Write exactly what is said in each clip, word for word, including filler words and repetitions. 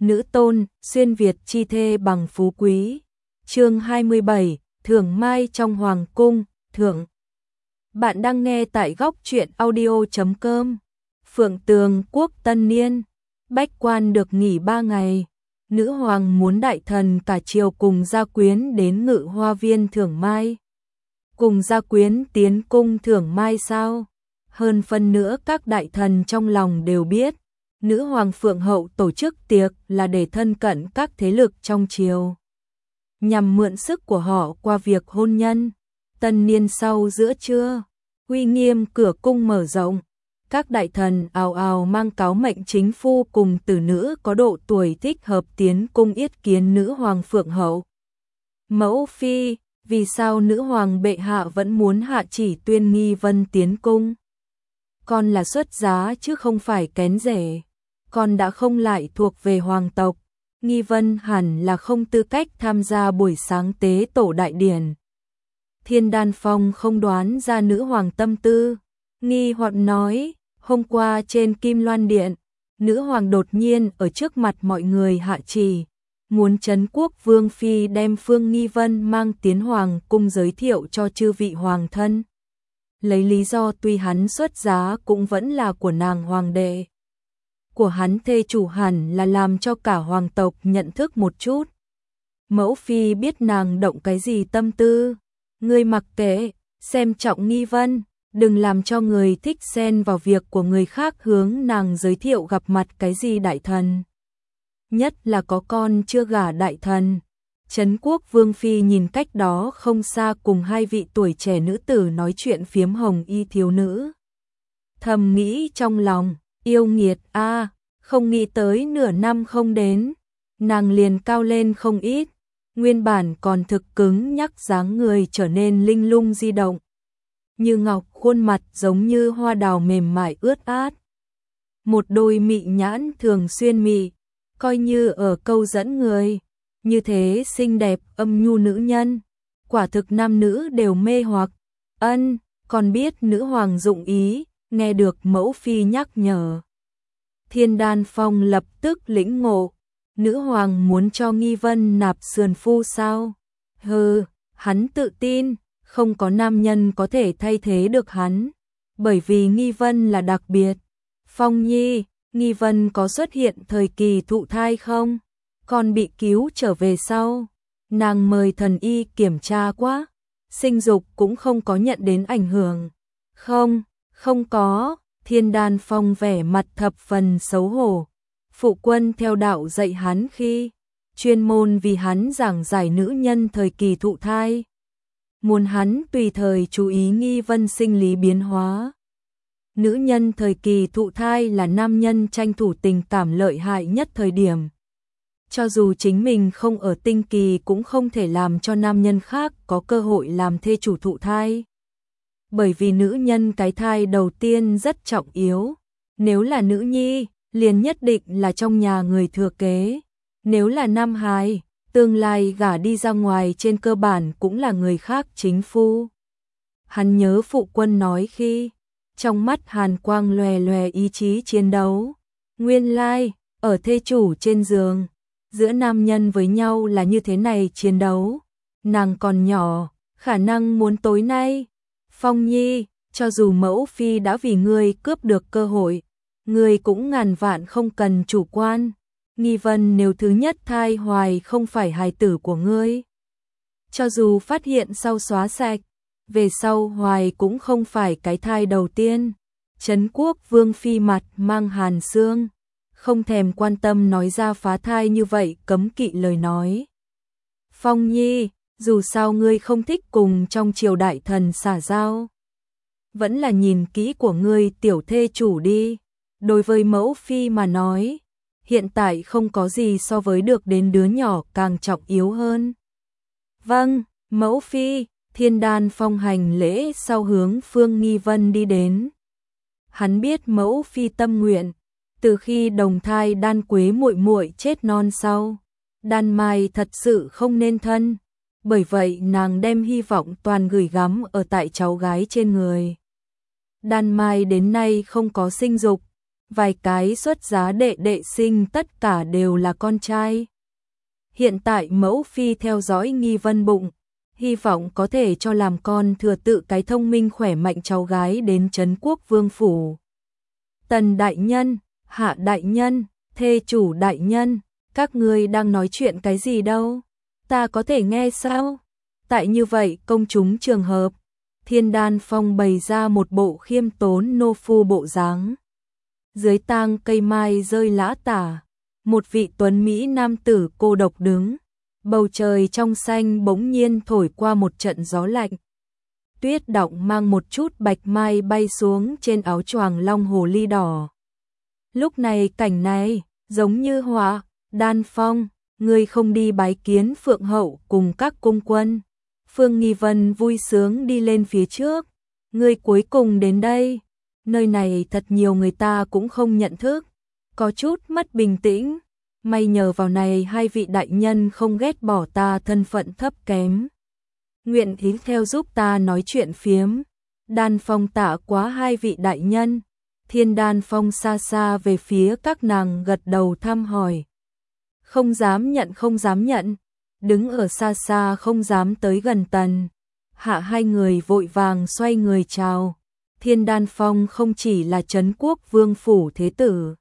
nữ tôn, xuyên Việt chi thê bằng phú quý. Chương hai mươi bảy, Thưởng Mai trong Hoàng cung, thưởng. Bạn đang nghe tại góc truyện audio chấm com. Phượng Tường quốc tân niên, bách quan được nghỉ ba ngày. Nữ hoàng muốn đại thần cả triều cùng gia quyến đến Ngự Hoa viên thưởng mai. Cùng gia quyến tiến cung thưởng mai sao? Hơn phân nữa các đại thần trong lòng đều biết, nữ hoàng Phượng hậu tổ chức tiệc là để thân cận các thế lực trong triều, nhằm mượn sức của họ qua việc hôn nhân. Tân niên sau giữa trưa, uy nghiêm cửa cung mở rộng, các đại thần ào ào mang cáo mệnh chính phu cùng tử nữ có độ tuổi thích hợp tiến cung yết kiến nữ hoàng Phượng hậu. Mẫu phi, vì sao nữ hoàng bệ hạ vẫn muốn hạ chỉ tuyên Nghi Vân tiến cung? Con là xuất giá chứ không phải kén rể, con đã không lại thuộc về hoàng tộc, Nghi Vân hẳn là không tư cách tham gia buổi sáng tế tổ đại điển. Thiên Đan Phong không đoán ra nữ hoàng tâm tư, nghi hoặc nói, hôm qua trên Kim Loan Điện, nữ hoàng đột nhiên ở trước mặt mọi người hạ chỉ, muốn trấn quốc vương phi đem Phương Nghi Vân mang tiến hoàng cung giới thiệu cho chư vị hoàng thân. Lấy lý do tuy hắn xuất giá cũng vẫn là của nàng hoàng đệ, của hắn thê chủ hẳn là làm cho cả hoàng tộc nhận thức một chút. Mẫu phi biết nàng động cái gì tâm tư, ngươi mặc kệ, xem trọng Nghi Vân, đừng làm cho người thích xen vào việc của người khác hướng nàng giới thiệu gặp mặt cái gì đại thần. Nhất là có con chưa gả đại thần. Trấn quốc vương phi nhìn cách đó không xa cùng hai vị tuổi trẻ nữ tử nói chuyện phiếm hồng y thiếu nữ. Thầm nghĩ trong lòng, yêu nghiệt a, không nghĩ tới nửa năm không đến, nàng liền cao lên không ít, nguyên bản còn thực cứng nhắc dáng người trở nên linh lung di động. Như ngọc khuôn mặt giống như hoa đào mềm mại ướt át. Một đôi mị nhãn thường xuyên mị, coi như ở câu dẫn người. Như thế xinh đẹp âm nhu nữ nhân, quả thực nam nữ đều mê hoặc. Ân, còn biết nữ hoàng dụng ý, nghe được mẫu phi nhắc nhở. Thiên Đan Phong lập tức lĩnh ngộ, nữ hoàng muốn cho Nghi Vân nạp sườn phu sao? Hừ, hắn tự tin, không có nam nhân có thể thay thế được hắn, bởi vì Nghi Vân là đặc biệt. Phong Nhi, Nghi Vân có xuất hiện thời kỳ thụ thai không? Còn bị cứu trở về sau, nàng mời thần y kiểm tra quá, sinh dục cũng không có nhận đến ảnh hưởng. Không, không có. Thiên Đan Phong vẻ mặt thập phần xấu hổ. Phụ quân theo đạo dạy hắn khi chuyên môn vì hắn giảng giải nữ nhân thời kỳ thụ thai, muốn hắn tùy thời chú ý Nghi Vân sinh lý biến hóa. Nữ nhân thời kỳ thụ thai là nam nhân tranh thủ tình cảm lợi hại nhất thời điểm. Cho dù chính mình không ở tinh kỳ cũng không thể làm cho nam nhân khác có cơ hội làm thê chủ thụ thai. Bởi vì nữ nhân cái thai đầu tiên rất trọng yếu. Nếu là nữ nhi, liền nhất định là trong nhà người thừa kế. Nếu là nam hài, tương lai gả đi ra ngoài trên cơ bản cũng là người khác chính phu. Hắn nhớ phụ quân nói khi, trong mắt hàn quang lòe lòe ý chí chiến đấu. Nguyên lai, ở thê chủ trên giường, giữa nam nhân với nhau là như thế này chiến đấu. Nàng còn nhỏ, khả năng muốn tối nay. Phong Nhi, cho dù mẫu phi đã vì ngươi cướp được cơ hội, ngươi cũng ngàn vạn không cần chủ quan. Nghi Vân nếu thứ nhất thai hoài không phải hài tử của ngươi, cho dù phát hiện sau xóa sạch, về sau hoài cũng không phải cái thai đầu tiên. Trấn quốc vương phi mặt mang hàn xương, không thèm quan tâm nói ra phá thai như vậy cấm kỵ lời nói. Phong Nhi, dù sao ngươi không thích cùng trong triều đại thần xả giao, vẫn là nhìn kỹ của ngươi tiểu thê chủ đi. Đối với mẫu phi mà nói, hiện tại không có gì so với được đến đứa nhỏ càng trọng yếu hơn. Vâng, mẫu phi. Thiên Đan Phong hành lễ sau hướng Phương Nghi Vân đi đến. Hắn biết mẫu phi tâm nguyện, từ khi đồng thai Đan Quế muội muội chết non sau, Đan Mai thật sự không nên thân, bởi vậy nàng đem hy vọng toàn gửi gắm ở tại cháu gái trên người. Đan Mai đến nay không có sinh dục, vài cái xuất giá đệ đệ sinh tất cả đều là con trai. Hiện tại mẫu phi theo dõi Nghi Vân bụng, hy vọng có thể cho làm con thừa tự cái thông minh khỏe mạnh cháu gái đến Trấn Quốc Vương phủ. Tần đại nhân, Hạ đại nhân, thê chủ đại nhân, các ngươi đang nói chuyện cái gì đâu? Ta có thể nghe sao? Tại như vậy công chúng trường hợp, Thiên Đan Phong bày ra một bộ khiêm tốn nô phu bộ dáng. Dưới tang cây mai rơi lã tả, một vị tuấn mỹ nam tử cô độc đứng, bầu trời trong xanh bỗng nhiên thổi qua một trận gió lạnh. Tuyết động mang một chút bạch mai bay xuống trên áo choàng long hồ ly đỏ. Lúc này cảnh này, giống như họa, Đan Phong, ngươi không đi bái kiến Phượng hậu cùng các cung quân. Phương Nghi Vân vui sướng đi lên phía trước, ngươi cuối cùng đến đây. Nơi này thật nhiều người ta cũng không nhận thức, có chút mất bình tĩnh. May nhờ vào này hai vị đại nhân không ghét bỏ ta thân phận thấp kém, nguyện ý theo giúp ta nói chuyện phiếm. Đan Phong tạ quá hai vị đại nhân. Thiên Đan Phong xa xa về phía các nàng gật đầu thăm hỏi. Không dám nhận không dám nhận, đứng ở xa xa không dám tới gần Tần Hạ hai người vội vàng xoay người chào. Thiên Đan Phong không chỉ là Trấn Quốc Vương phủ thế tử,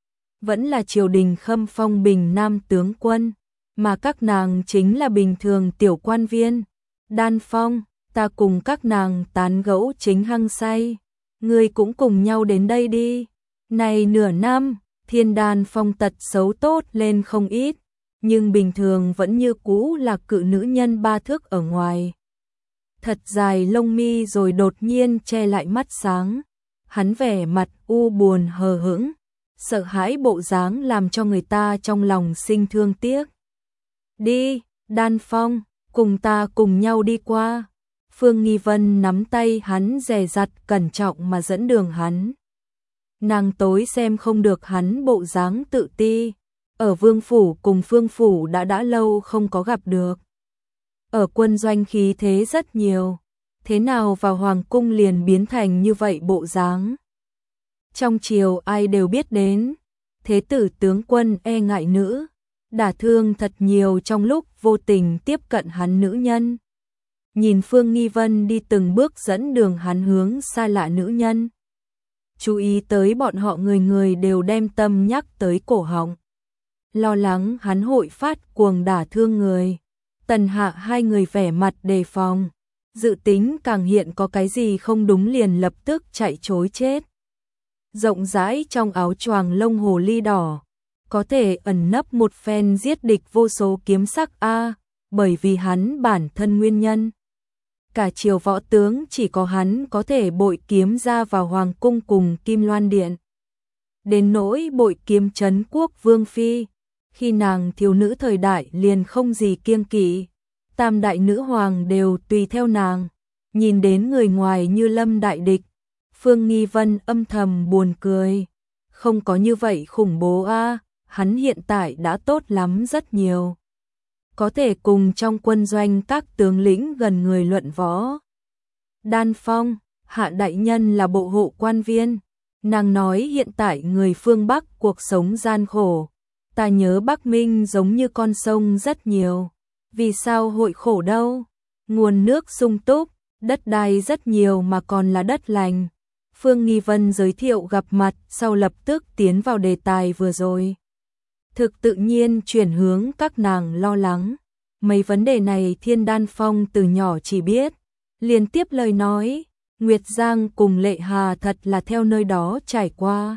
vẫn là triều đình khâm phong bình nam tướng quân, mà các nàng chính là bình thường tiểu quan viên. Đan Phong, ta cùng các nàng tán gẫu chính hăng say, ngươi cũng cùng nhau đến đây đi. Này nửa năm, Thiên Đan Phong tật xấu tốt lên không ít, nhưng bình thường vẫn như cũ là cự nữ nhân ba thước ở ngoài. Thật dài lông mi rồi đột nhiên che lại mắt sáng, hắn vẻ mặt u buồn hờ hững, sợ hãi bộ dáng làm cho người ta trong lòng sinh thương tiếc. Đi, Đan Phong, cùng ta cùng nhau đi qua. Phương Nghi Vân nắm tay hắn dè dặt cẩn trọng mà dẫn đường hắn. Nàng tối xem không được hắn bộ dáng tự ti, ở Vương phủ cùng Phương phủ đã đã lâu không có gặp được. Ở quân doanh khí thế rất nhiều, thế nào vào hoàng cung liền biến thành như vậy bộ dáng. Trong triều ai đều biết đến, thế tử tướng quân e ngại nữ, đả thương thật nhiều trong lúc vô tình tiếp cận hắn nữ nhân. Nhìn Phương Nghi Vân đi từng bước dẫn đường hắn hướng xa lạ nữ nhân. Chú ý tới bọn họ người người đều đem tâm nhắc tới cổ họng. Lo lắng hắn hội phát cuồng đả thương người. Tần Hạ hai người vẻ mặt đề phòng, dự tính càng hiện có cái gì không đúng liền lập tức chạy trối chết. Rộng rãi trong áo choàng lông hồ ly đỏ, có thể ẩn nấp một phen giết địch vô số kiếm sắc a, bởi vì hắn bản thân nguyên nhân. Cả triều võ tướng chỉ có hắn có thể bội kiếm ra vào hoàng cung cùng Kim Loan Điện. Đến nỗi bội kiếm Trấn Quốc Vương phi, khi nàng thiếu nữ thời đại liền không gì kiêng kỵ, tam đại nữ hoàng đều tùy theo nàng, nhìn đến người ngoài như lâm đại địch. Phương Nghi Vân âm thầm buồn cười, không có như vậy khủng bố a, hắn hiện tại đã tốt lắm rất nhiều. Có thể cùng trong quân doanh các tướng lĩnh gần người luận võ. Đan Phong, Hạ đại nhân là bộ hộ quan viên, nàng nói hiện tại người phương Bắc cuộc sống gian khổ, ta nhớ Bắc Minh giống như con sông rất nhiều, vì sao hội khổ đâu? Nguồn nước sung túc, đất đai rất nhiều mà còn là đất lành. Phương Nghi Vân giới thiệu gặp mặt sau lập tức tiến vào đề tài vừa rồi. Thực tự nhiên chuyển hướng các nàng lo lắng. Mấy vấn đề này Thiên Đan Phong từ nhỏ chỉ biết. Liên tiếp lời nói, Nguyệt Giang cùng Lệ Hà thật là theo nơi đó trải qua.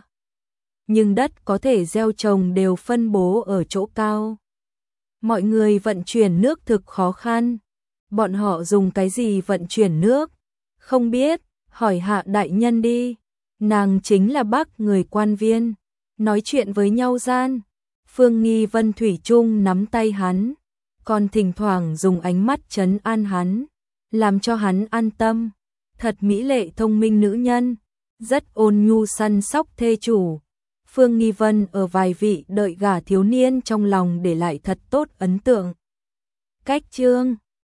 Nhưng đất có thể gieo trồng đều phân bố ở chỗ cao. Mọi người vận chuyển nước thực khó khăn. Bọn họ dùng cái gì vận chuyển nước? Không biết, hỏi Hạ đại nhân đi. Nàng chính là bác người quan viên. Nói chuyện với nhau gian. Phương Nghi Vân thủy chung nắm tay hắn, còn thỉnh thoảng dùng ánh mắt trấn an hắn, làm cho hắn an tâm. Thật mỹ lệ thông minh nữ nhân, rất ôn nhu săn sóc thê chủ. Phương Nghi Vân ở vài vị đợi gả thiếu niên trong lòng để lại thật tốt ấn tượng. Cách chương